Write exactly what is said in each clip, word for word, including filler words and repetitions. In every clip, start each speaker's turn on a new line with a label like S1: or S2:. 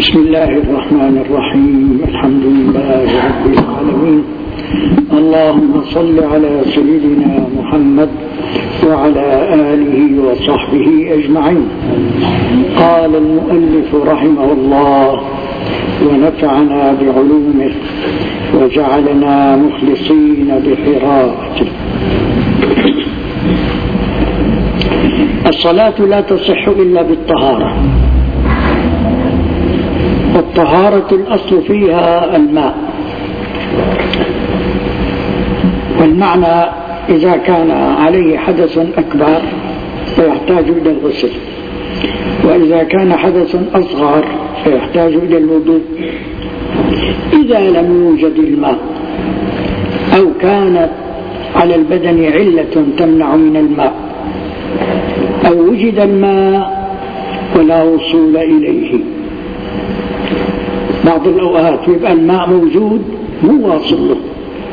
S1: بسم الله الرحمن الرحيم. الحمد لله رب العالمين. اللهم صل على سيدنا محمد وعلى آله وصحبه أجمعين. قال المؤلف رحمه الله: ونفعنا بعلومه وجعلنا مخلصين بقراءته. الصلاة لا تصح إلا بالطهارة، والطهارة الأصل فيها الماء، والمعنى إذا كان عليه حدث أكبر فيحتاج إلى الغسل، وإذا كان حدث أصغر فيحتاج إلى الوضوء. إذا لم يوجد الماء أو كانت على البدن علة تمنع من الماء، أو وجد الماء ولا وصول إليه. بعض الأوقات يبقى الماء موجود مو واصل له.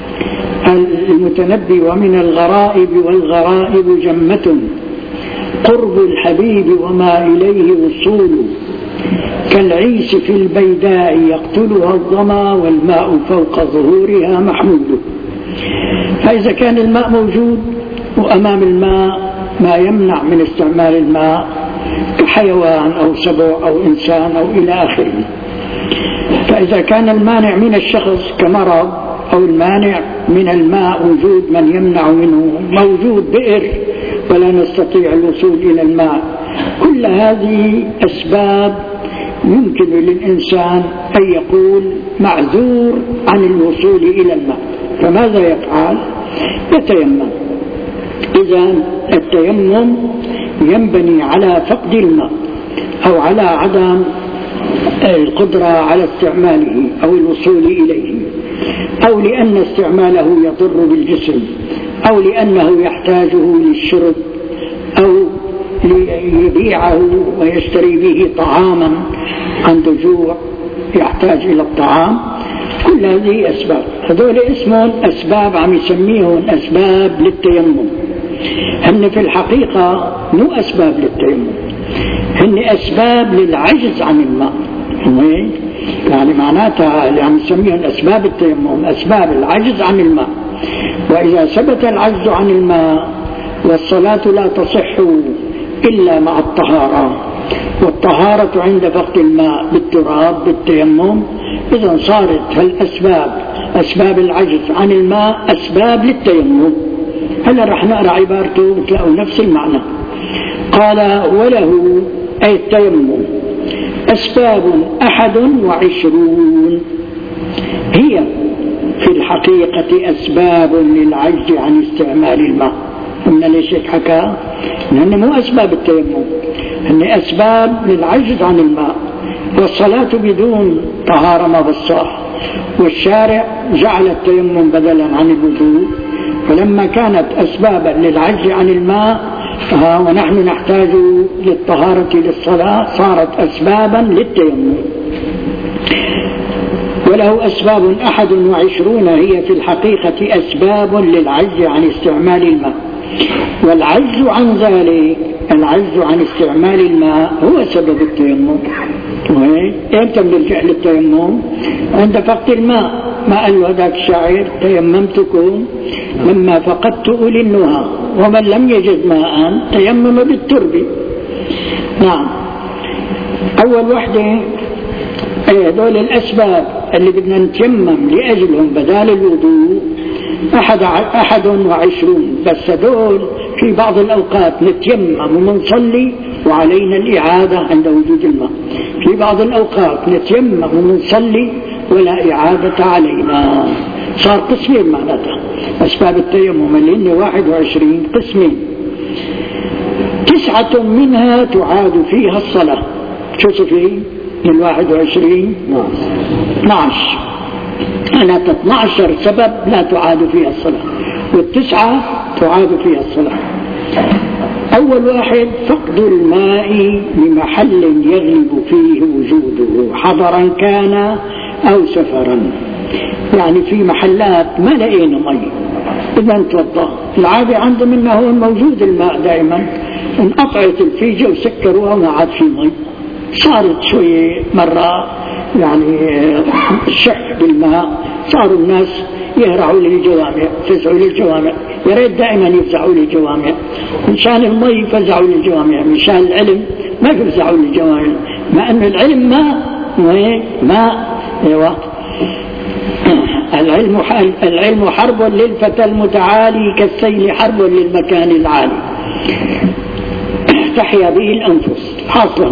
S1: المتنبي: ومن الغرائب والغرائب جمة قرب الحبيب وما إليه وصول، كالعيس في البيداء يقتلها الظما والماء فوق ظهورها محمود. فإذا كان الماء موجود وأمام الماء ما يمنع من استعمال الماء كحيوان أو سبع أو إنسان أو إلى آخره، فإذا كان المانع من الشخص كمرض أو المانع من الماء وجود من يمنع منه، موجود بئر ولا نستطيع الوصول إلى الماء، كل هذه أسباب يمكن للإنسان أن يقول معذور عن الوصول إلى الماء. فماذا يفعل؟ يتيمم. إذا التيمم ينبني على فقد الماء أو على عدم القدرة على استعماله أو الوصول إليه، أو لأن استعماله يضر بالجسم، أو لأنه يحتاجه للشرب، أو ليبيعه ويشتري به طعاما عنده جوع يحتاج إلى الطعام. كل هذه أسباب، هذول اسمهم أسباب عم يسميهم أسباب للتيمم. هن في الحقيقة مو أسباب للتيمم، هن أسباب للعجز عن الماء. يعني معناتها اللي عم يسميهم أسباب التيمم أسباب العجز عن الماء. وإذا ثبت العجز عن الماء والصلاة لا تصح إلا مع الطهارة، والطهارة عند فقد الماء بالتراب بالتيمم، إذا صارت هالأسباب أسباب العجز عن الماء أسباب للتيمم. هلا رح نقرأ عبارته بتلاقوا نفس المعنى. قال: وله أي التيمم أسباب أحد وعشرون، هي في الحقيقة أسباب للعجز عن استعمال الماء. قلنا ليش هيك حكى؟ لأن مو أسباب التيمم، هن أسباب للعجز عن الماء. والصلاة بدون طهارة ما بصح، والشارع جعل التيمم بدلا عن الوضوء، فلما كانت أسبابا للعجز عن الماء ونحن نحتاج للطهارة للصلاة صارت أسبابا للتيمم. وله أسباب أحد وعشرون، هي في الحقيقة أسباب للعجز عن استعمال الماء. والعجز عن ذلك، العجز عن استعمال الماء هو سبب التيمم. إمتى بنلجأ للتيمم؟ عند فقد الماء. ما قال له هذاك الشاعر: تيممتكم لما فقدت أولي النهى، ومن لم يجد ماء تيمم بالترب. نعم، أول وحدة هذول الأسباب اللي بدنا نتيمم لأجلهم بدال الوضوء أحد, أحد وعشرون، بس هذول في بعض الأوقات نتيمم ومنصلي وعلينا الإعادة عند وجود الماء، في بعض الأوقات نتيمم ومنصلي ولا إعادة علينا. صار قسمين معناتها أسباب التيمم اللي هن واحد وعشرين قسمين. تسعة منها تعاد فيها الصلاة. شو صفيه؟ من واحد وعشرين اثنا عشر. أنا اثنا عشر سبب لا تعاد فيها الصلاة، والتسعة تعاد فيها الصلاة. أول واحد: فقد الماء بمحل يغلب فيه وجوده، حضرا كان أو سفرا. يعني في محلات ما لقينا مي، إذا نتوضأ. العادة عندهم إنه هو موجود الماء دائما، انقطعت الفيجة وسكروها وما عاد في مي. صارت شوية مرة يعني الشح بالماء صاروا الناس يهرعوا للجوامع، يفزعوا للجوامع. يا ريت دائما يفزعوا للجوامع، مشان المي يفزعوا للجوامع، مشان العلم ما يفزعوا للجوامع، مع أن العلم ماء ماء ايوه. العلم العلم حرب للفتى المتعالي كالسيل حرب للمكان العالي، تحيا به الأنفس حاصلا.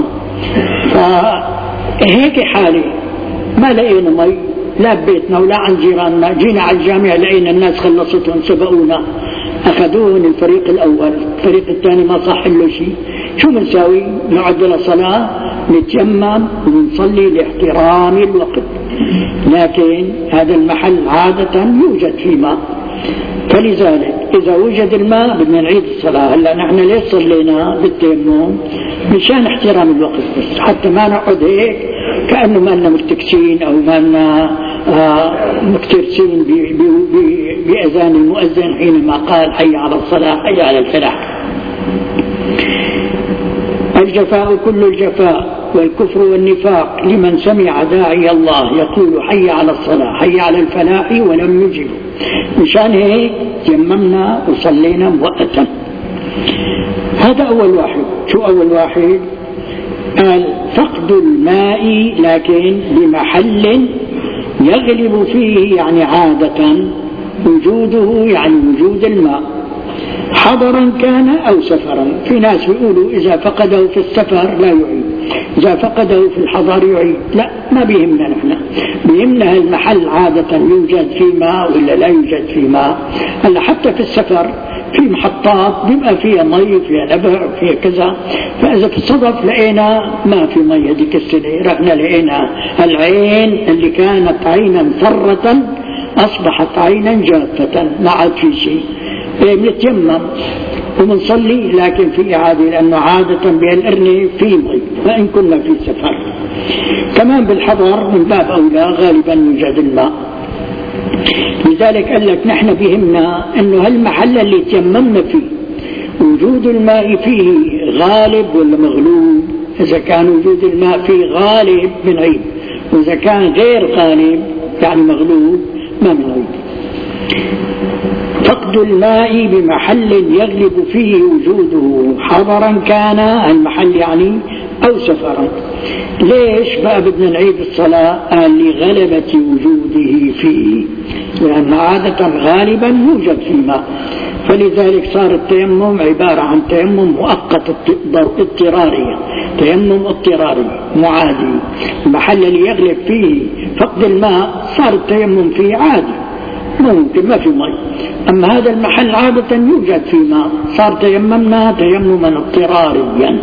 S1: فهيك حالي ما لقينا مي لا ببيتنا ولا عن جيراننا، جينا على الجامع لقينا الناس خلصتهم سبقونا أخذوهم الفريق الأول، الفريق الثاني ما صح له شيء. شو بنساوي؟ نعد للصلاة، نتيمم ونصلي لاحترام الوقت. لكن هذا المحل عادة يوجد فيه ماء، فلذلك إذا وجد الماء بدنا نعيد الصلاة. هلا نحن ليش صلينا بالتيمم؟ مشان احترام الوقت بس، حتى ما نقعد هيك كأنه ما لنا مرتكسين أو ما لنا آه مكترسين بأذان المؤذن حينما قال حي على الصلاة حي على الفلاح. الجفاء كل الجفاء والكفر والنفاق لمن سمع داعي الله يقول حي على الصلاة حي على الفلاح ولم يجب. مشان هيك تيممنا وصلينا مؤقتا. هذا أول واحد. شو أول واحد؟ قال فقد الماء لكن بمحل يغلب فيه، يعني عادة وجوده يعني وجود الماء، حضرا كان أو سفرا. في ناس بيقولوا إذا فقده في السفر لا يعيد، إذا فقده في الحضر يعيد. لا، ما بيهمنا نحن، بيهمنا المحل عادة يوجد فيه ماء ولا لا يوجد فيه ماء. هلا حتى في السفر في محطات بيبقى فيها مي وفيها نبع وفيها كذا، فإذا في الصدف لقينا ما في مي هذيك السنة، رحنا لقينا العين اللي كانت عينا فرة أصبحت عينا جافة، ما عاد في شيء. بنتيمم وبنصلي لكن في إعادة، لأنه عادة بهالقرنة في مي وإن كنا في سفر. كمان بالحضر من باب أولى غالبا يوجد الماء. لذلك قال لك نحن بهمنا أنه هالمحل اللي تيممنا فيه وجود الماء فيه غالب ولا مغلوب. إذا كان وجود الماء فيه غالب بنعيد، وإذا كان غير غالب يعني مغلوب ما بنعيد. فقد الماء بمحل يغلب فيه وجوده حضرا كان المحل يعني أو سفرا. ليش بقى بدنا نعيد الصلاة؟ قال لغلبة وجوده فيه، لأن عادة غالبا يوجد فيه ماء، فلذلك صار التيمم عبارة عن تيمم مؤقت اضطراري، تيمم اضطراري معادي. المحل اللي يغلب فيه فقد الماء صار التيمم فيه عادي، ممكن ما في ماء. أما هذا المحل عادة يوجد فيه ماء، صار تيممنا تيمما اضطراريا.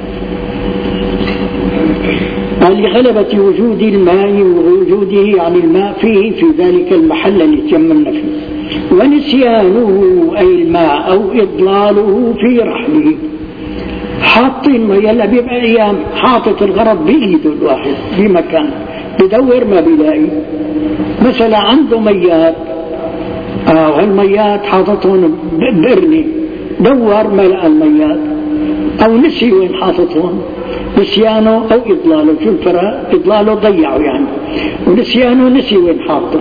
S1: قال لغلبة وجود الماء ووجوده يعني الماء فيه في ذلك المحل اللي تيممنا فيه. ونسيانه أي الماء أو إضلاله في رحله. حاطين ما يلا بيبقى أيام حاطط الغرض بإيده الواحد بمكان بدور ما بيلاقي. مثلا عنده ميات آه وهالميات حاططهم بقرني، دور ما لقى الميات أو نسي وين حاططهم. نسيانه أو إضلاله، شو الفرق؟ إضلاله ضيعه يعني، ونسيانه نسي وين حاطه.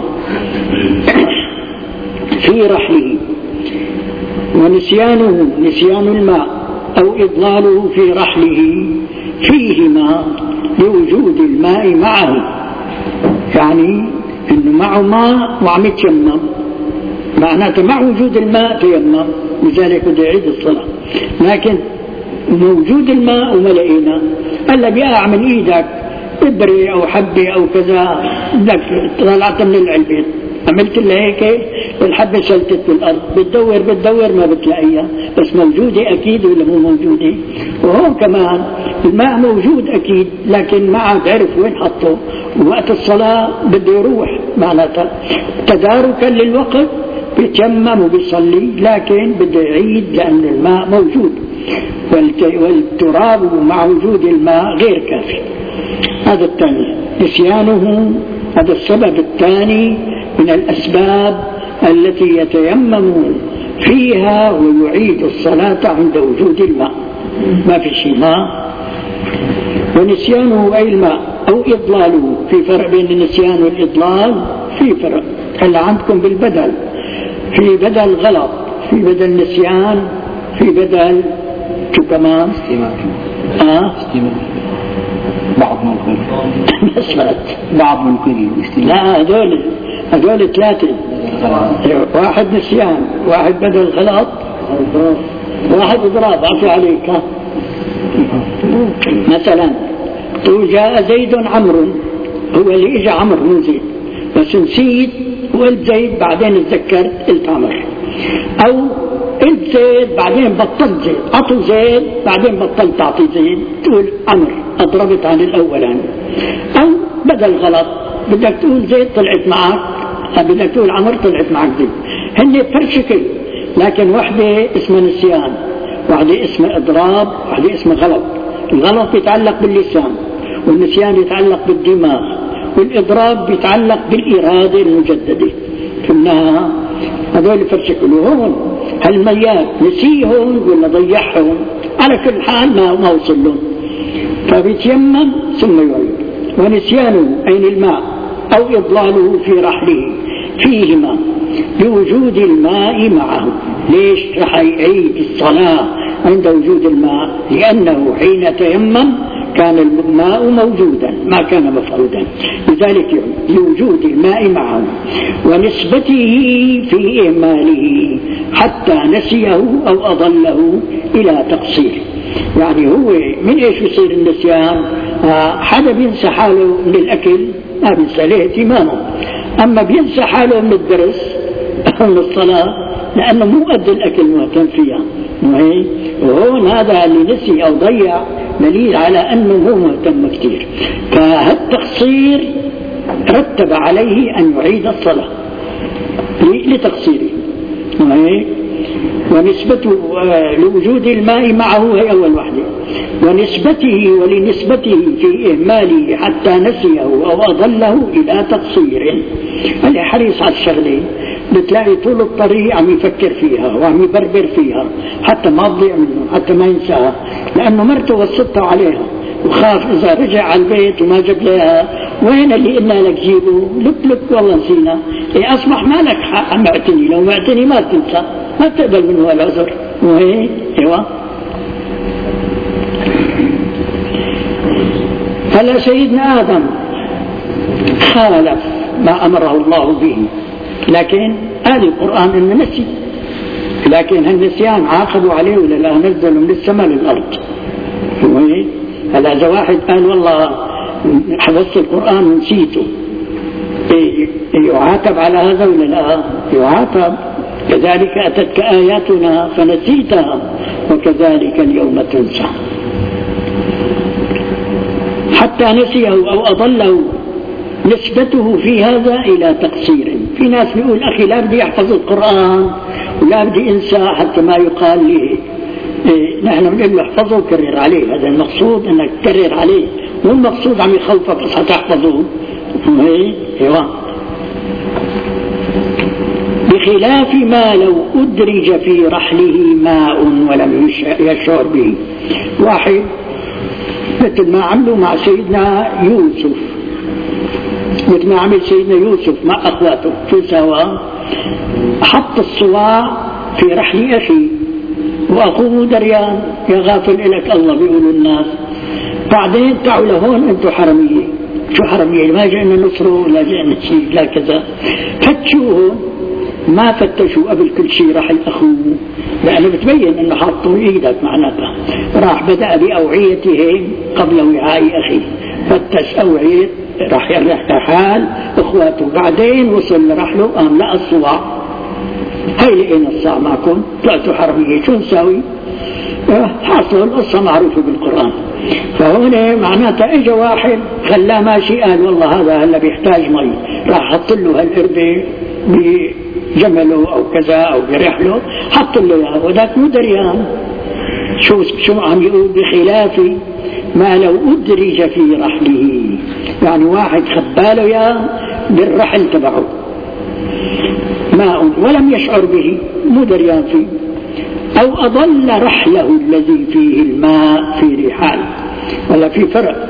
S1: في رحله. ونسيانه نسيان الماء أو إضلاله في رحله فيهما لوجود الماء معه، يعني إنه معه ماء وعم يتيمم، معناته مع وجود الماء تيمم، لذلك بده يعيد الصلاة. لكن موجود الماء وما لقينا، هلا بيقع من ايدك ابرة او حبة او كذا، بدك طلعت من العلبة عملت لها هيك والحبة شلتت بالارض، بتدور بتدور ما بتلاقيها، بس موجودة اكيد ولا مو موجودة؟ وهون كمان الماء موجود اكيد، لكن ما عاد عرف وين حطه، ووقت الصلاة بده يروح، معناتها تداركا للوقت بيتيمم وبيصلي، لكن بده يعيد لأن الماء موجود، والتراب مع وجود الماء غير كافي. هذا الثاني نسيانه، هذا السبب الثاني من الأسباب التي يتيمم فيها ويعيد الصلاة عند وجود الماء، ما في شيء ماء. ونسيانه أي الماء أو إضلاله. في فرق بين النسيان والإضلال، في فرق. هلا عندكم بالبدل، في بدل غلط، في بدل نسيان، في بدل شو كمان؟ آه؟
S2: بعض من
S1: مسألة
S2: بعض من كل.
S1: لا هذول هذول ثلاثة، واحد نسيان، واحد بدل غلط، واحد إضراب. عفوا عليك. مثلا تقول جاء زيد عمرو، هو اللي اجى عمرو مو زيد، بس نسيت وقلت زيد بعدين تذكرت قلت عمرو. او قلت زيد بعدين بطلت زيد، اعطوا زيد بعدين بطلت تعطي زيد، تقول عمرو اضربت عن الاولاني. او بدل غلط، بدك تقول زيد طلعت معك، بدك تقول عمرو طلعت معك زيد. هن فرشكل، لكن وحده اسمها نسيان، وحده اسمها اضراب، وحده اسمها غلط. الغلط يتعلق باللسان، والنسيان يتعلق بالدماغ، والإضراب يتعلق بالإرادة المجددة. فإنها هذول فرشكلوا. هون هالميات نسيهم ولا ضيعهم، على كل حال ما ما وصل لهم، فبيتيمم ثم يعيد. ونسيانه أين الماء أو إضلاله في رحله فيهما بوجود الماء معه. ليش رح يعيد الصلاة عند وجود الماء؟ لأنه حين تيمم كان الماء موجودا، ما كان مفعودا، لذلك لوجود الماء معه ونسبته في إهماله حتى نسيه أو أضله إلى تقصير. يعني هو من إيش يصير النسيان؟ آه حدا بينسى حاله من الأكل ما بينسى له اهتمامه، أما بينسى حاله من الدرس أو من الصلاة لأنه مو قد الأكل مهتم فيها. وهون هذا اللي نسي أو ضيع دليل على أنه مو مهتم كثير، فهالتقصير رتب عليه أن يعيد الصلاة لتقصيره. ونسبته لوجود الماء معه هي أول وحدة، ونسبته ولنسبته في إهماله حتى نسيه أو أضله إلى تقصير. اللي حريص على الشغلة بتلاقي طول الطريق عم يفكر فيها وعم يبربر فيها حتى ما تضيع منه، حتى ما ينساها، لأنه مرته وصته عليها وخاف إذا رجع على البيت وما جاب لها وين اللي قلنا لك جيبه، لك لك والله نسينا. إيه أصبح ما لك حق معتني، لو معتني ما تنسى، ما تقبل منه العذر. وهي ايوه. هلا سيدنا آدم خالف ما أمره الله به، لكن قال القرآن إنه نسي، لكن هالنسيان عاقبوا عليه ولا لا؟ نزلوا من السماء للأرض. هلا إذا واحد قال والله حفظت القرآن ونسيته، يعاتب على هذا ولا لا؟ يعاتب. كذلك أتتك آياتنا فنسيتها وكذلك اليوم تنسى. حتى نسيه أو أضله نسبته في هذا إلى تقصير. في ناس بيقول أخي لا بدي يحفظ القرآن ولا بدي إنسى حتى ما يقال لي إيه نحن بنقول له احفظه وكرر عليه. هذا المقصود أنك تكرر عليه، مو المقصود عم يخوفك بس حتحفظه. ايوه. بخلاف ما لو أدرج في رحله ماء ولم يشعر به. واحد مثل ما عملوا مع سيدنا يوسف، مثل ما عمل سيدنا يوسف مع أخواته، شو سوا؟ حط الصواع في رحل أخي وأخوه دريان، يا غافل إلك الله بيقولوا الناس. بعدين تعوا لهون أنتم حرمية. شو حرمية؟ ما جئنا نصره ولا جئنا شيء لا كذا. فتشوه ما فتشوا قبل كل شيء رحل أخوه، لأنه بتبين أنه حاطوا إيدك معناتها. راح بدأ بأوعيته قبل وعاء أخي، فتش أوعية راح يرح حال إخواته. بعدين وصل لرحله قام لقى الصواع. هاي لقينا الصاع معكم، طلعتوا حرمية، شو نساوي؟ حاصل القصة معروفة بالقرآن. فهنا معناتها اجى واحد خلاه ماشي، قال والله هذا هلا بيحتاج مي، راح حط له هالقربة بجمله او كذا او برحله، حط له اياه وذاك مو دريان. شو شو عم يقول؟ بخلاف ما لو أدرج في رحله، يعني واحد خباله يا بالرحل تبعه ماء ولم يشعر به، مو دريان فيه، أو أضل رحله الذي فيه الماء في رحال. ولا في فرق،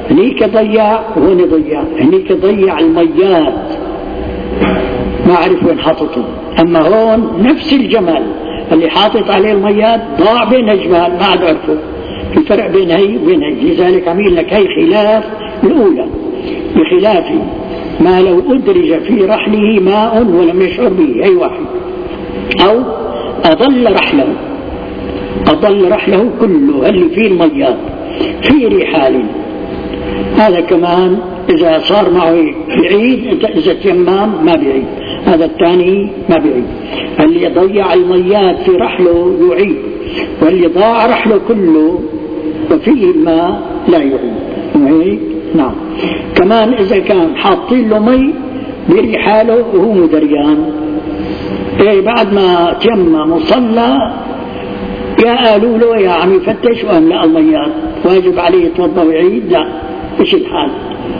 S1: هنيك ضيع وهنا ضيع، هنيك ضيع الميات ما عرف وين حاططهم، أما هون نفس الجمل اللي حاطط عليه الميات ضاع بين الجبال ما عاد عرفوا. في فرق بين هي وبين هي، لذلك عميل لك هي خلاف الأولى، بخلاف ما لو أدرج في رحله ماء ولم يشعر به، هي واحد. أو أضل رحله، أضل رحله كله اللي فيه الميات في رحال، هذا كمان إذا صار معه بعيد، إذا تيمم ما بعيد، هذا الثاني ما بعيد. اللي ضيع الميات في رحله يعيد، واللي ضاع رحله كله وفيه الماء لا يعيد. نعم. كمان إذا كان حاطين له مي برحاله وهو مدريان، إيه بعد ما تيمم وصلى يا قالوا له يا عم يفتش وأملأ الميات، واجب عليه يتوضا ويعيد؟ لا، إيش الحال؟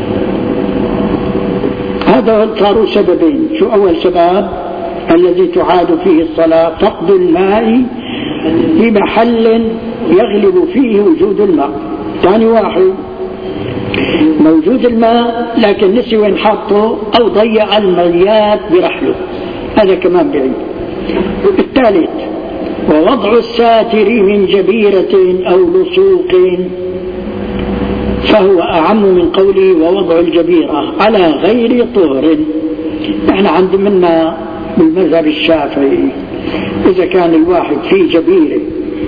S1: هذا صاروا سببين. شو أول سبب؟ الذي تعاد فيه الصلاة فقد الماء في محل يغلب فيه وجود الماء. ثاني واحد موجود الماء لكن نسي وين حاطه أو ضيع الميات برحله، هذا كمان بعيد. الثالث ووضع الساتر من جبيرة أو لصوق، فهو أعم من قوله ووضع الجبيرة على غير طهر. احنا عند منا بالمذهب الشافعي إذا كان الواحد في جبيرة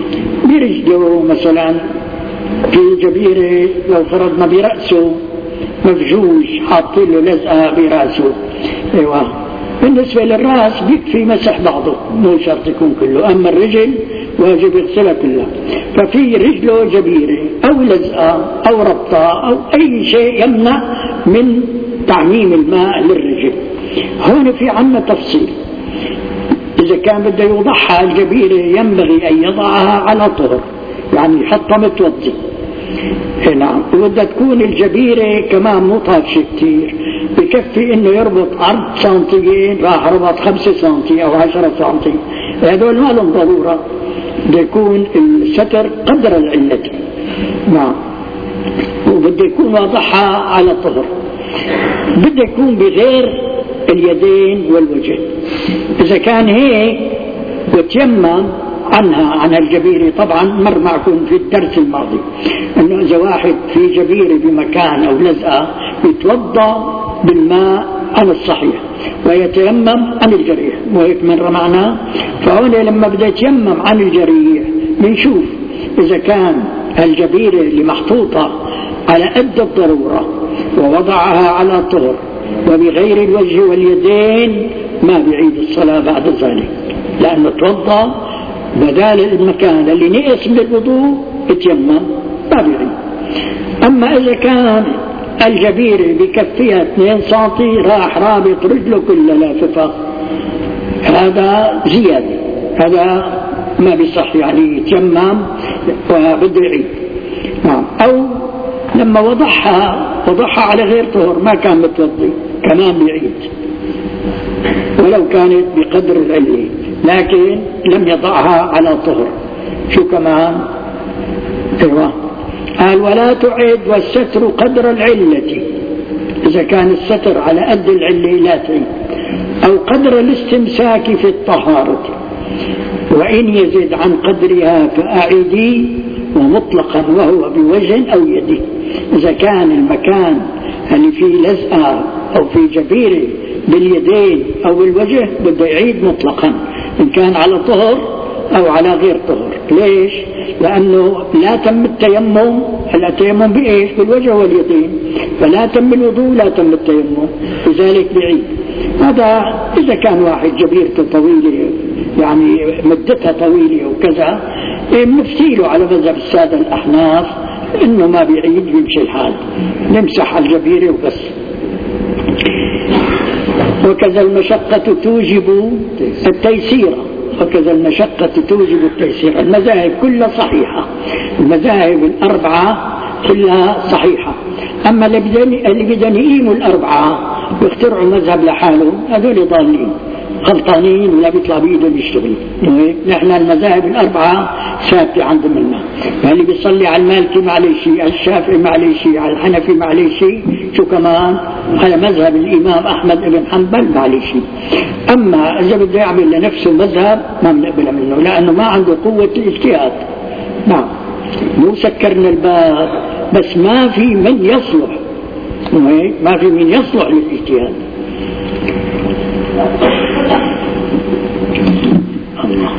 S1: برجله مثلا، في جبيرة لو فرضنا برأسه مفجوج حاطين له لزقة برأسه، ايوه بالنسبة للرأس بيكفي مسح بعضه مو شرط يكون كله، أما الرجل واجب يغسلها كلها. ففي رجله جبيرة أو لزقة أو ربطة أو أي شيء يمنع من تعميم الماء للرجل. هون في عنا تفصيل، إذا كان بده يوضعها الجبيرة ينبغي أن يضعها على طهر، يعني يحطها متوضي. نعم. وبدها تكون الجبيرة كمان مو طافشة كتير، بكفي انه يربط عرض سنتيين، راح ربط خمسة سنتي او عشرة سنتي، هذول ما لهم ضرورة، بده يكون الستر قدر العلة. نعم. وبده يكون واضحها على الطهر، بده يكون بغير اليدين والوجه. اذا كان هيك وتيمم عنها عن الجبيرة، طبعا مر معكم في الدرس الماضي انه اذا واحد في جبيرة بمكان او لزقة يتوضا بالماء عن الصحيح ويتيمم عن الجريح، وهيك مر معنا. فهون لما بده يتيمم عن الجريح بنشوف اذا كان الجبيرة اللي محطوطة على قد الضرورة ووضعها على طهر وبغير الوجه واليدين ما بيعيد الصلاة بعد ذلك، لأنه توضأ بدال المكان اللي نقص من الوضوء اتيمم ما بيعيد. أما إذا كان الجبيرة بكفيها اثنين سنتي راح رابط رجله كلها لاففة، هذا زيادة، هذا ما بيصح، يعني يتيمم وبده يعيد. نعم. أو لما وضعها وضعها على غير طهر ما كان متوضي كمان بيعيد ولو كانت بقدر العلة، لكن لم يضعها على طهر. شو كمان؟ ايوه قال ولا تعيد والستر قدر العلة، إذا كان الستر على قد العلة لا تعيد، أو قدر الاستمساك في الطهارة، وإن يزد عن قدرها فأعيدي ومطلقا وهو بوجه أو يد. إذا كان المكان اللي فيه لزقة أو في جبيرة باليدين أو بالوجه بده يعيد مطلقا، إن كان على طهر أو على غير طهر. ليش؟ لأنه لا تم التيمم، التيمم بإيش؟ بالوجه واليدين، فلا تم الوضوء لا تم التيمم، لذلك بعيد. هذا إذا كان واحد جبيرته طويلة يعني مدتها طويلة وكذا نفتيله على مذهب السادة الأحناف إنه ما بيعيد بيمشي الحال، نمسح الجبيرة وبس. وكذا المشقة توجب التيسير، وكذا المشقة توجب التيسير. المذاهب كلها صحيحة، المذاهب الأربعة كلها صحيحة. أما اللي بدهم يقيموا الأربعة ويخترعوا مذهب لحالهم هذول ضالين، غلطانين ولا بيطلع بإيدهم يشتغل. نحن المذاهب الأربعة ثابتة عند منا، اللي بيصلي على المالكي ما عليه شيء، على الشافعي ما عليه شيء، على الحنفي ما عليه شيء، شو كمان على مذهب الإمام أحمد بن حنبل ما عليه شيء. أما إذا بده يعمل لنفسه مذهب ما بنقبل منه، لأنه ما عنده قوة الاجتهاد. نعم مو سكرنا الباب، بس ما في من يصلح، ما في من يصلح للاجتهاد. الله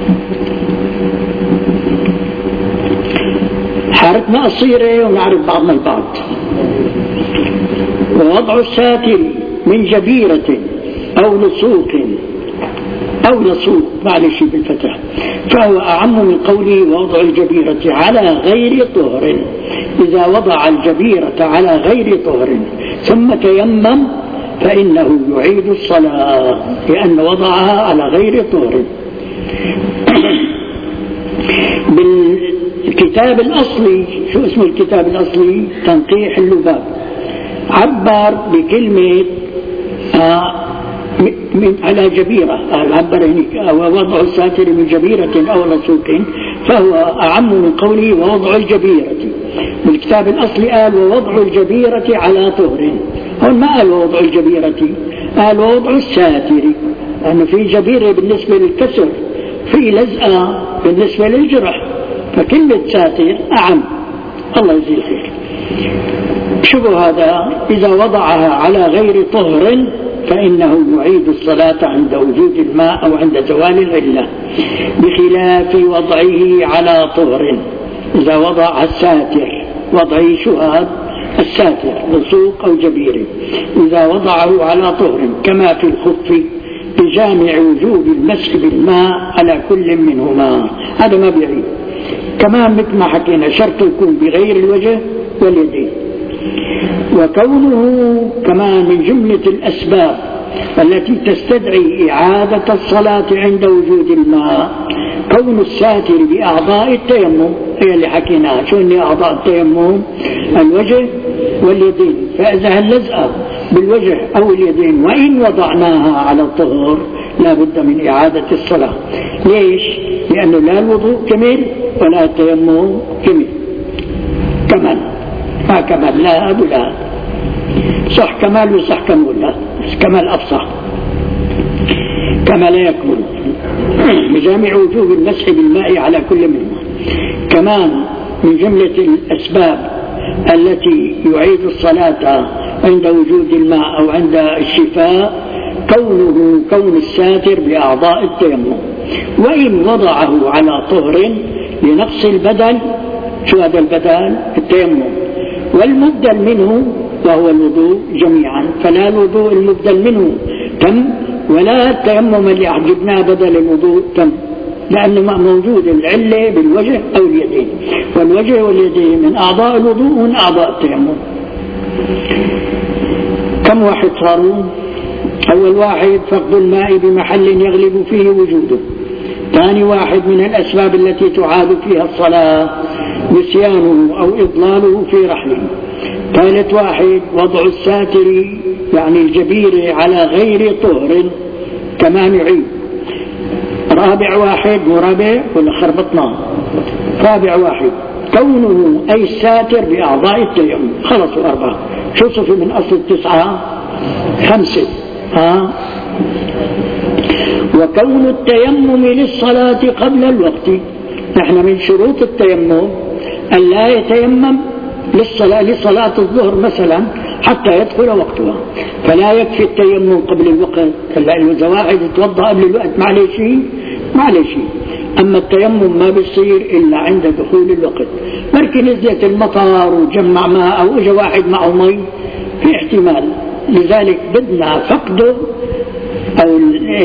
S1: حارتنا قصيرة ونعرف بعضنا البعض. ووضع الساتر من جبيرة أو لصوق أو لصوق معلش بالفتح، فهو أعم من قوله ووضع الجبيرة على غير طهر. إذا وضع الجبيرة على غير طهر ثم تيمم فإنه يعيد الصلاة، لأن وضعها على غير طهر. بالكتاب الأصلي، شو اسم الكتاب الأصلي؟ تنقيح اللباب، عبر بكلمة آه من على جبيرة، عبر هناك ووضع الساتر من جبيرة أو لصوق، فهو أعم من قوله ووضع الجبيرة. بالكتاب الأصلي قال ووضع الجبيرة على طهر، هون ما قال ووضع الجبيرة، قال ووضع الساتر، لأنه في جبيرة بالنسبة للكسر، في لزقة بالنسبة للجرح، فكلمة ساتر أعم. الله يجزيه الخير. شو هذا؟ إذا وضعها على غير طهر فإنه يعيد الصلاة عند وجود الماء أو عند زوال العلة، بخلاف وضعه على طهر. إذا وضع الساتر، وضعه شو هذا؟ الساتر لصوق أو جبير، إذا وضعه على طهر كما في الخف بجامع وجوب المسح بالماء على كل منهما، هذا ما بيعيد. كمان مثل ما حكينا شرط يكون بغير الوجه واليدين. وكونه كمان من جملة الأسباب التي تستدعي إعادة الصلاة عند وجود الماء كون الساتر بأعضاء التيمم، هي اللي حكيناها. شو هي أعضاء التيمم؟ الوجه واليدين. فإذا هاللزقة بالوجه أو اليدين وإن وضعناها على الطهور لا بد من إعادة الصلاة. ليش؟ لأنه لا الوضوء كمل ولا التيمم كمل، كمل ما كمل، لا أبو لا صح كمال وصح كمل، لا كمال أفصح، كما لا يكمل بجامع وجوب المسح بالماء على كل منهما. كمان من جملة الأسباب التي يعيد الصلاة عند وجود الماء أو عند الشفاء كونه كون الساتر بأعضاء التيمم، وإن وضعه على طهر لنقص البدل. شو هذا البدل؟ التيمم، والمبدل منه وهو الوضوء جميعا، فلا الوضوء المبدل منه تم ولا التيمم اللي أعجبناه بدل الوضوء تم، لأنه موجود العلة بالوجه أو اليدين، والوجه واليدين من أعضاء الوضوء ومن أعضاء التيمم. كم واحد صاروا؟ أول واحد فقد الماء بمحل يغلب فيه وجوده. ثاني واحد من الأسباب التي تعاد فيها الصلاة نسيانه أو إضلاله في رحله. ثالث واحد وضع الساتر يعني الجبير على غير طهر كما نعيد. رابع واحد مو رابع ولا خربطنا؟ رابع واحد كونه أي الساتر بأعضاء التيمم. خلصوا أربعة. شو صفي من أصل التسعة؟ خمسة. ها؟ وكون التيمم للصلاة قبل الوقت. نحن من شروط التيمم أن لا يتيمم للصلاة لصلاة الظهر مثلا حتى يدخل وقتها، فلا يكفي التيمم قبل الوقت. إذا واحد يتوضأ قبل الوقت ما عليه شيء، ما عليه شيء. أما التيمم ما بيصير إلا عند دخول الوقت. لكن نزلت المطر وجمع ماء أو إجا واحد معه مي في احتمال، لذلك بدنا فقده أو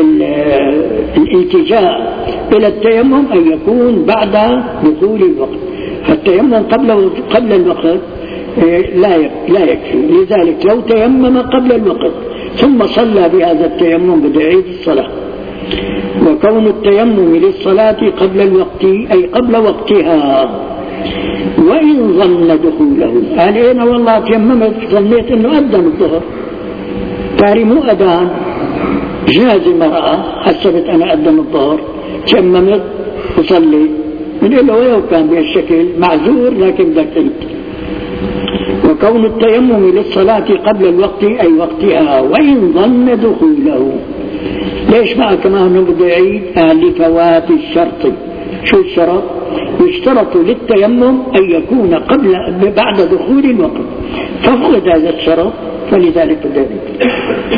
S1: الالتجاء إلى التيمم أن يكون بعد دخول الوقت. فالتيمم قبل قبل الوقت لا لا يكفي، لذلك لو تيمم قبل الوقت ثم صلى بهذا التيمم بده يعيد الصلاة. وكون التيمم للصلاة قبل الوقت أي قبل وقتها، وإن ظن دخوله. قال أنا والله تيممت ظنيت أنه أذن الظهر، تاري مو أذان، جاز المرأة حسبت أنا أقدم الظهر تيممت وصلي، بنقول له ولو كان بهالشكل معذور لكن بدك تعيد. وكون التيمم للصلاة قبل الوقت أي وقتها وإن ظن دخوله. ليش بقى كمان بده يعيد؟ لفوات الشرط. شو الشرط؟ يشترط للتيمم أن يكون قبل بعد دخول الوقت، ففقد هذا الشرط فلذلك بده يعيد.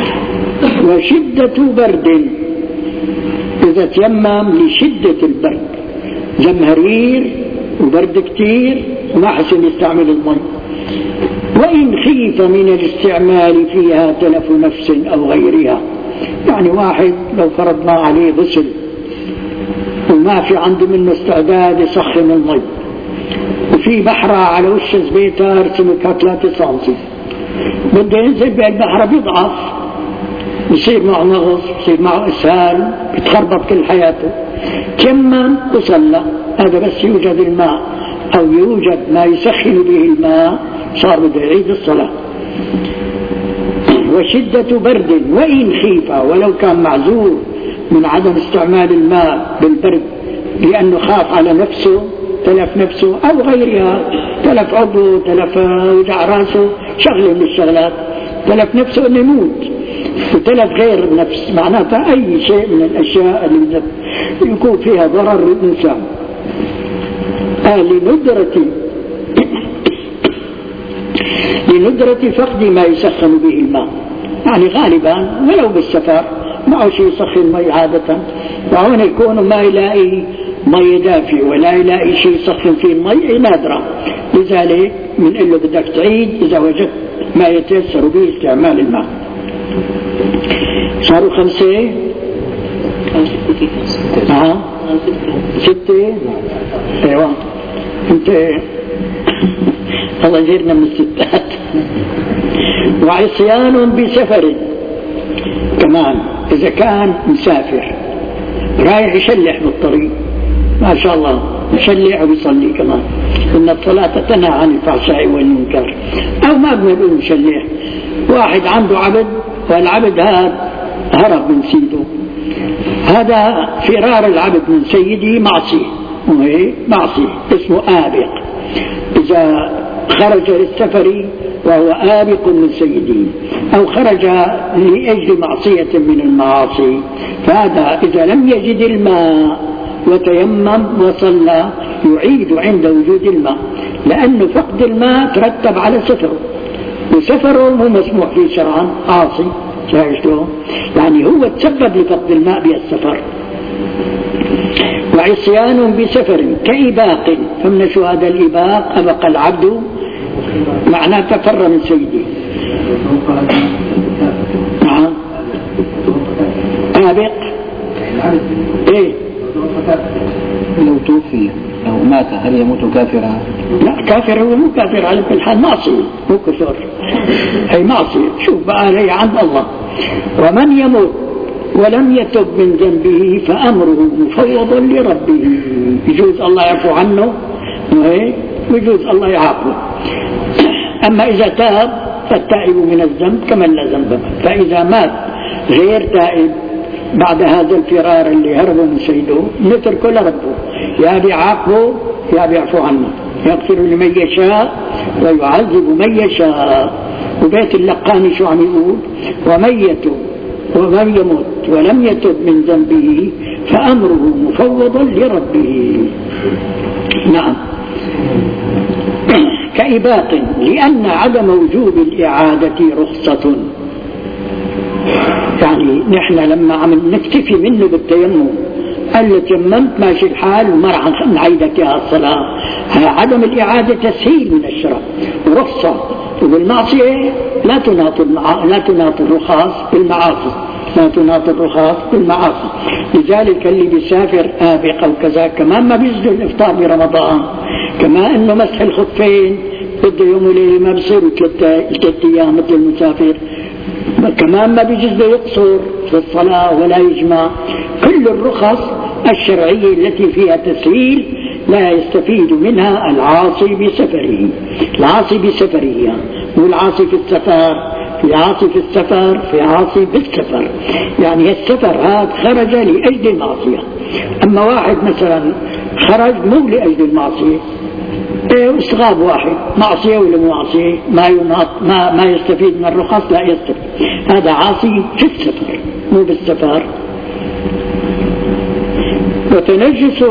S1: وشدة برد، إذا تيمم لشدة البرد، زمهرير وبرد كتير وما حسن يستعمل المي، وإن خيف من الاستعمال فيها تلف نفس أو غيرها. يعني واحد لو فرضنا عليه غسل وما في عنده منه استعداد يسخن المي، وفي بحرة على وش زبيتها سمكها ثلاثة سنتي، بده ينزل بالبحرة بيضعف، يصير معه نغص، يصير معه إسهال، يتخربط كل حياته. تيمم وصلى، هذا بس يوجد الماء أو يوجد ما يسخن به الماء صار بده يعيد الصلاة. وشدة برد وإن خيف، ولو كان معذور من عدم استعمال الماء بالبرد لأنه خاف على نفسه، تلف نفسه أو غيرها، تلف عضو، تلف وجع راسه، شغله من الشغلات، تلف نفسه أنه يموت، وتلف غير النفس، معناتها أي شيء من الأشياء اللي يكون فيها ضرر للإنسان. لندرة لندرة فقد ما يسخن به الماء، يعني غالبا ولو بالسفر معه شيء يسخن مي عادة، وهون يكون ما يلاقي مي دافئ ولا يلاقي شيء يسخن فيه المي نادرة، لذلك بنقول له بدك تعيد إذا وجدت ما يتيسر به استعمال الماء. صاروا خمسة ها ستة ايوه انت الله يجيرنا من الستات. وعصيان بسفر كمان، اذا كان مسافر رايح يشلح بالطريق ما شاء الله يشلح ويصلي كمان، ان الصلاة تنهى عن الفحشاء والمنكر، او ما بنقول مشلح، واحد عنده عبد والعبد هذا هرب من سيده، هذا فرار العبد من سيده معصية، وهي معصية اسمه آبق. إذا خرج للسفر وهو آبق من سيده أو خرج لأجل معصية من المعاصي، فهذا إذا لم يجد الماء وتيمم وصلى يعيد عند وجود الماء، لأنه فقد الماء ترتب على سفره، وسفره مو مسموح فيه شرعا، عاصي. يعني هو تسبب لفقد الماء بالسفر. وعصيان بسفر كإباق، فمن شو هذا الإباق؟ أبق العبد معناه تفر من سيده. نعم آبق ايه
S2: لو توفي لو مات هل يموت كافرا؟
S1: لا كافر هو مو كافر على كل حال، معصية مو كفر، هي معصية. شوف بقى هي عند الله. ومن يموت ولم يتب من ذنبه فأمره مفوض لربه، يجوز الله يعفو عنه ويجوز الله يعاقبه. أما إذا تاب فالتائب من الذنب كمن لا ذنب، فإذا مات غير تائب بعد هذا الفرار اللي هربوا من سيده نتركه لربه، يا بيعاقبه يا بيعفو عنه، يغفر لمن يشاء ويعذب من يشاء. وبيت اللقاني شو عم يقول؟ ومن يتب ومن يموت ولم يتب من ذنبه فأمره مفوض لربه. نعم كإباق، لأن عدم وجوب الإعادة رخصة. يعني نحن لما عم نكتفي منه بالتيمم قال له تيممت ماشي الحال وما راح نعيدك يا الصلاة، عدم الإعادة تسهيل من الشرع ورخصة. والمعصية لا تناطر لا تناطر الرخص بالمعاصي، لا تناطر الرخص بالمعاصي. لذلك اللي بيسافر آبق أو كذا كمان ما بيجوز الإفطار برمضان، كما إنه مسح الخفين بده يوم وليلة ما بصيروا ثلاثة أيام مثل المسافر، كمان ما بيجوز يقصر في الصلاة ولا يجمع. كل الرخص الشرعية التي فيها تسهيل لا يستفيد منها العاصي بسفره. العاصي بسفره والعاصي في السفر في عاصي في السفر، في عاصي بالسفر. يعني السفر هذا خرج لأجل المعصية. أما واحد مثلا خرج مو لأجل المعصية، استغاب واحد معصية ولا معصية، ما يناط ما ما يستفيد من الرخص، لا يستفيد، هذا عاصي في السفر مو بالسفر. وتنجس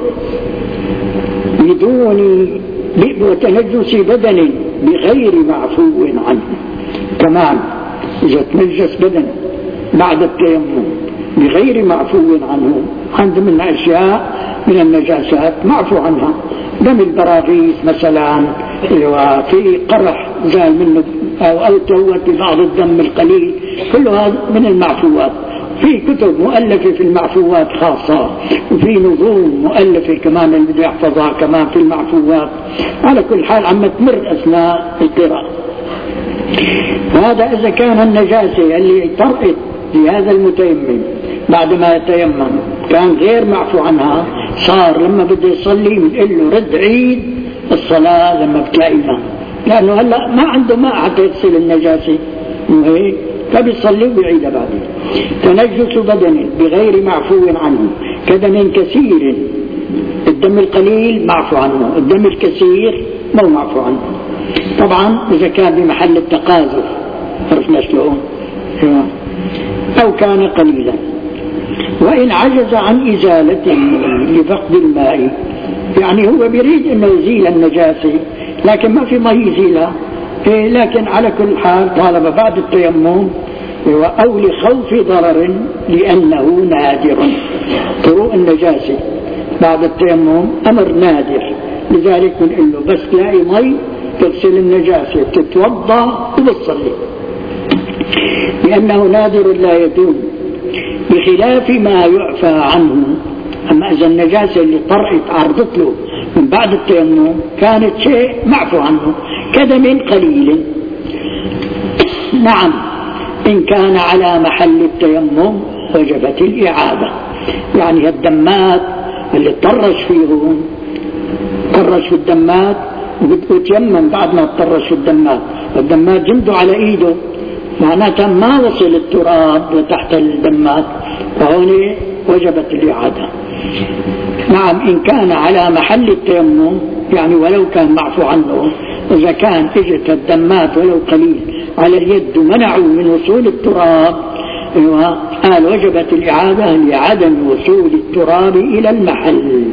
S1: بدون وتنجس بدن بغير معفو عنه. كمان إذا تنجس بدن بعد التيمم بغير معفو عنه، عند من أشياء من النجاسات معفو عنها، دم البراغيث مثلا، وفي قرح زال منه أو, أو توت ببعض الدم القليل، كل هذا من المعفوات. في كتب مؤلفة في المعفوات خاصة، وفي نظوم مؤلفة كمان اللي بده يحفظها كمان في المعفوات. على كل حال عم تمر أثناء القراءة. هذا إذا كان النجاسة اللي طرقت لهذا المتيمم بعد ما يتيمم كان غير معفو عنها، صار لما بده يصلي بنقول له رد عيد الصلاة لما بتلاقي ماء، لأنه هلا ما عنده ماء حتى يغسل النجاسة، فبيصلي ويعيدها بعدين. تنجس بدن بغير معفو عنه كدم كثير، الدم القليل معفو عنه، الدم الكثير مو معفو عنه. طبعا إذا كان بمحل التقاذف، عرفنا شلون، أو كان قليلا. وإن عجز عن إزالته لفقد الماء، يعني هو بيريد أنه يزيل النجاسة لكن ما في ما يزيلها، إيه، لكن على كل حال طالب بعد التيمم، أو لخوف ضرر لأنه نادر. طروء النجاسة بعد التيمم أمر نادر، لذلك بنقول له بس تلاقي مي تغسل النجاسة تتوضأ وتصلي، لأنه نادر لا يدوم، بخلاف ما يعفى عنه. أما إذا النجاسة اللي طرقت عرضت له من بعد التيمم كانت شيء معفو عنه كدم قليل، نعم إن كان على محل التيمم وجبت الإعادة. يعني الدمات اللي طرش فيهم، طرش في الدمات وتيمم بعد ما طرش في الدمات، والدمات جمدوا على إيده، معناتها ما وصل التراب لتحت الدمات، فهون وجبت الإعادة. نعم إن كان على محل التيمم، يعني ولو كان معفو عنه، إذا كان اجت الدمات ولو قليل على اليد ومنعوا من وصول التراب، قال وجبت الإعادة لعدم وصول التراب إلى المحل.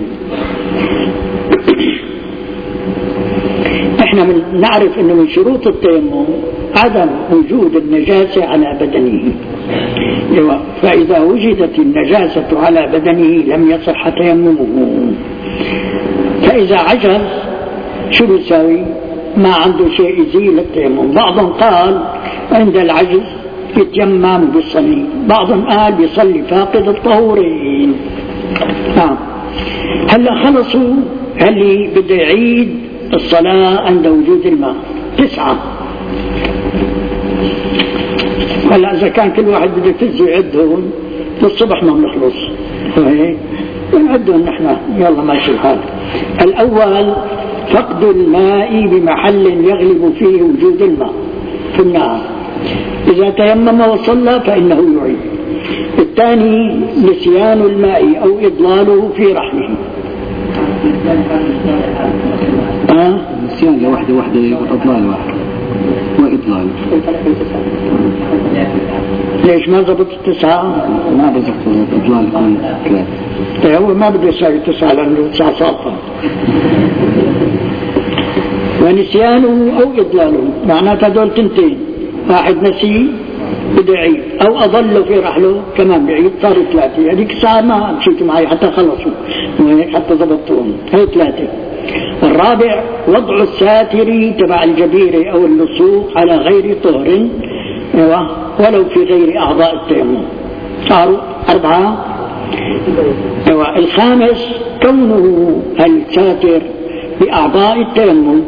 S1: احنا من نعرف انه من شروط التيمم عدم وجود النجاسة على بدنه، فإذا وجدت النجاسة على بدنه لم يصح تيممه. فإذا عجز شو بيساوي؟ ما عنده شيء يزيل التيمم. بعضهم قال عند العجز يتيمم بيصلي، بعضهم قال بيصلي فاقد الطهورين. نعم هلا خلصوا، هل بده يعيد الصلاة عند وجود الماء تسعة. هلا إذا كان كل واحد بده يفز يعدهم للصبح ما بنخلص، ونعدهم نحن يلا ماشي الحال. الأول فقد الماء بمحل يغلب فيه وجود الماء في النهار، إذا تيمم وصلى فإنه يعيد. الثاني نسيان الماء أو إضلاله في رحمه.
S2: أه؟ نسيان لوحده وحده وإضلال واحد وإضلال.
S1: ليش ما ضبط التسعة؟
S2: ما بزبط إضلال يكون ثلاثة.
S1: هو ما بده يساوي تسعة لأنه تسعة صافة. ونسيانه أو إضلاله معناته هذول تنتين، واحد نسي بده يعيد أو أضل في رحله كمان بيعيد، صاروا ثلاثة. هذيك الساعة ما مشيتوا معي حتى خلصوا حتى ضبطتهم، هي ثلاثة. الرابع وضع الساتر تبع الجبيرة أو اللصوق على غير طهر ولو في غير أعضاء التيمم، صاروا أربعة. الخامس كونه الساتر بأعضاء التيمم،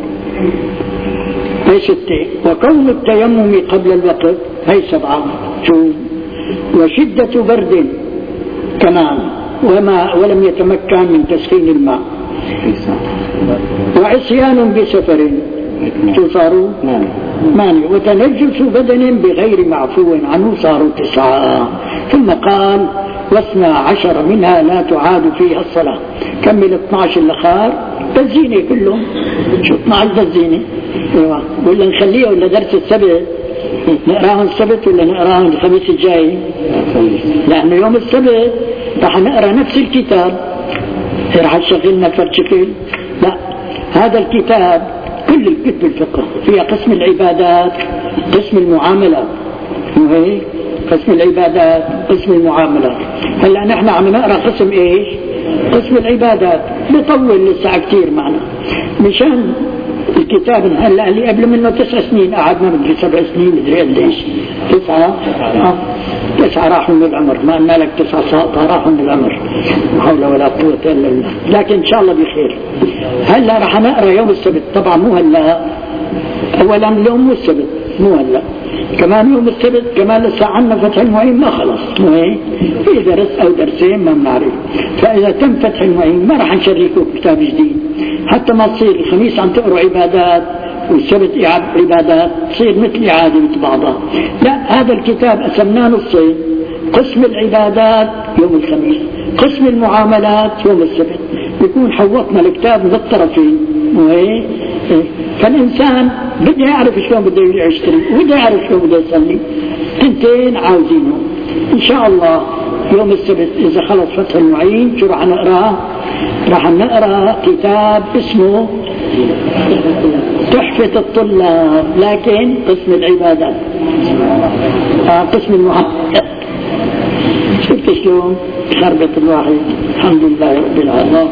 S1: هي ستة. وكون التيمم قبل الوقت، هي سبعة. شو وشدة برد كمان وما ولم يتمكن من تسخين الماء، وعصيان بسفر، شو صاروا ثمانية وتنجس بدن بغير معفو عنه صاروا تسعة. ثم قال واثنى عشر منها لا تعاد فيها الصلاة. كمل اثنى عشر الأخار تزينة كلهم. شو اثنى عشر تزينة؟ ايوه. ولا نخليه ولا درس السبت نقراهم السبت ولا نقراهم الخميس الجاي؟ لأنه يوم السبت رح نقرأ نفس الكتاب. رح تشغلنا فرد شكل؟ لا، هذا الكتاب كل الكتب الفقه فيها قسم العبادات قسم المعاملات. مو هيك؟ قسم العبادات قسم المعاملات. هلا نحن عم نقرا قسم ايش؟ قسم العبادات. بيطول لسه كثير معنا مشان الكتاب. هلا اللي قبل منه تسع سنين قعدنا مدري سبع سنين مدري قديش تسعة آه. تسعة راحوا من العمر. ما قلنا لك تسعة ساقطة راحوا من العمر. لا حول ولا قوة إلا بالله. لكن إن شاء الله بخير. هلا رح نقرأ يوم السبت. طبعا مو هلا، أولا اليوم مو السبت، مو هلا كمان يوم السبت كمان لسه عنا فتح المعين ما خلص. مو هيك؟ في درس أو درسين ما بنعرف. فإذا تم فتح المعين ما رح نشاركه كتاب جديد حتى ما تصير الخميس عم تقرأ عبادات والسبت عبادات تصير مثل إعادة مثل بعضها. لا، هذا الكتاب قسمناه نصين. قسم العبادات يوم الخميس، قسم المعاملات يوم السبت. بيكون حوطنا الكتاب من الطرفين. وإيه؟ فالإنسان بده يعرف شلون بده يشتري وبده يعرف شلون بده يصلي. تنتين عاوزينه إن شاء الله. يوم السبت إذا خلص فتح المعين شو رح نقرأ؟ رح نقرأ كتاب اسمه تحفة الطلاب، لكن قسم العبادات آه قسم المعاملات. شفت شلون خربط الواحد؟ الحمد لله رب العالمين.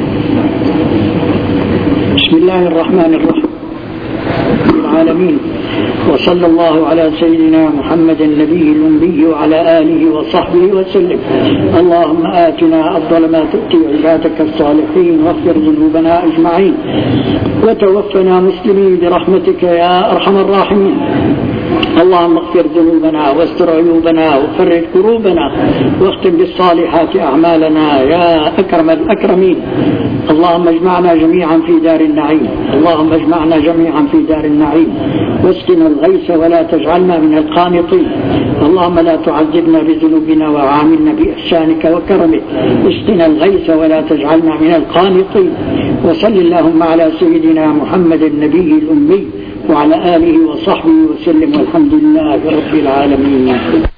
S1: بسم الله الرحمن الرحيم العالمين، وصلى الله على سيدنا محمد النبي الأمي وعلى آله وصحبه وسلم. اللهم آتنا أفضل ما تؤتي عبادك الصالحين واغفر ذنوبنا أجمعين وتوفنا مسلمين برحمتك يا أرحم الراحمين. اللهم اغفر ذنوبنا واستر عيوبنا وفرج كروبنا واختم بالصالحات أعمالنا يا أكرم الأكرمين. اللهم اجمعنا جميعا في دار النعيم. اللهم اجمعنا جميعا في دار النعيم واسقنا الغيث ولا تجعلنا من القانطين. اللهم لا تعذبنا بذنوبنا وعاملنا بإحسانك وكرمك. اسقنا الغيث ولا تجعلنا من القانطين. وصل اللهم على سيدنا محمد النبي الأمي وعلى آله وصحبه وسلم، والحمد لله رب العالمين.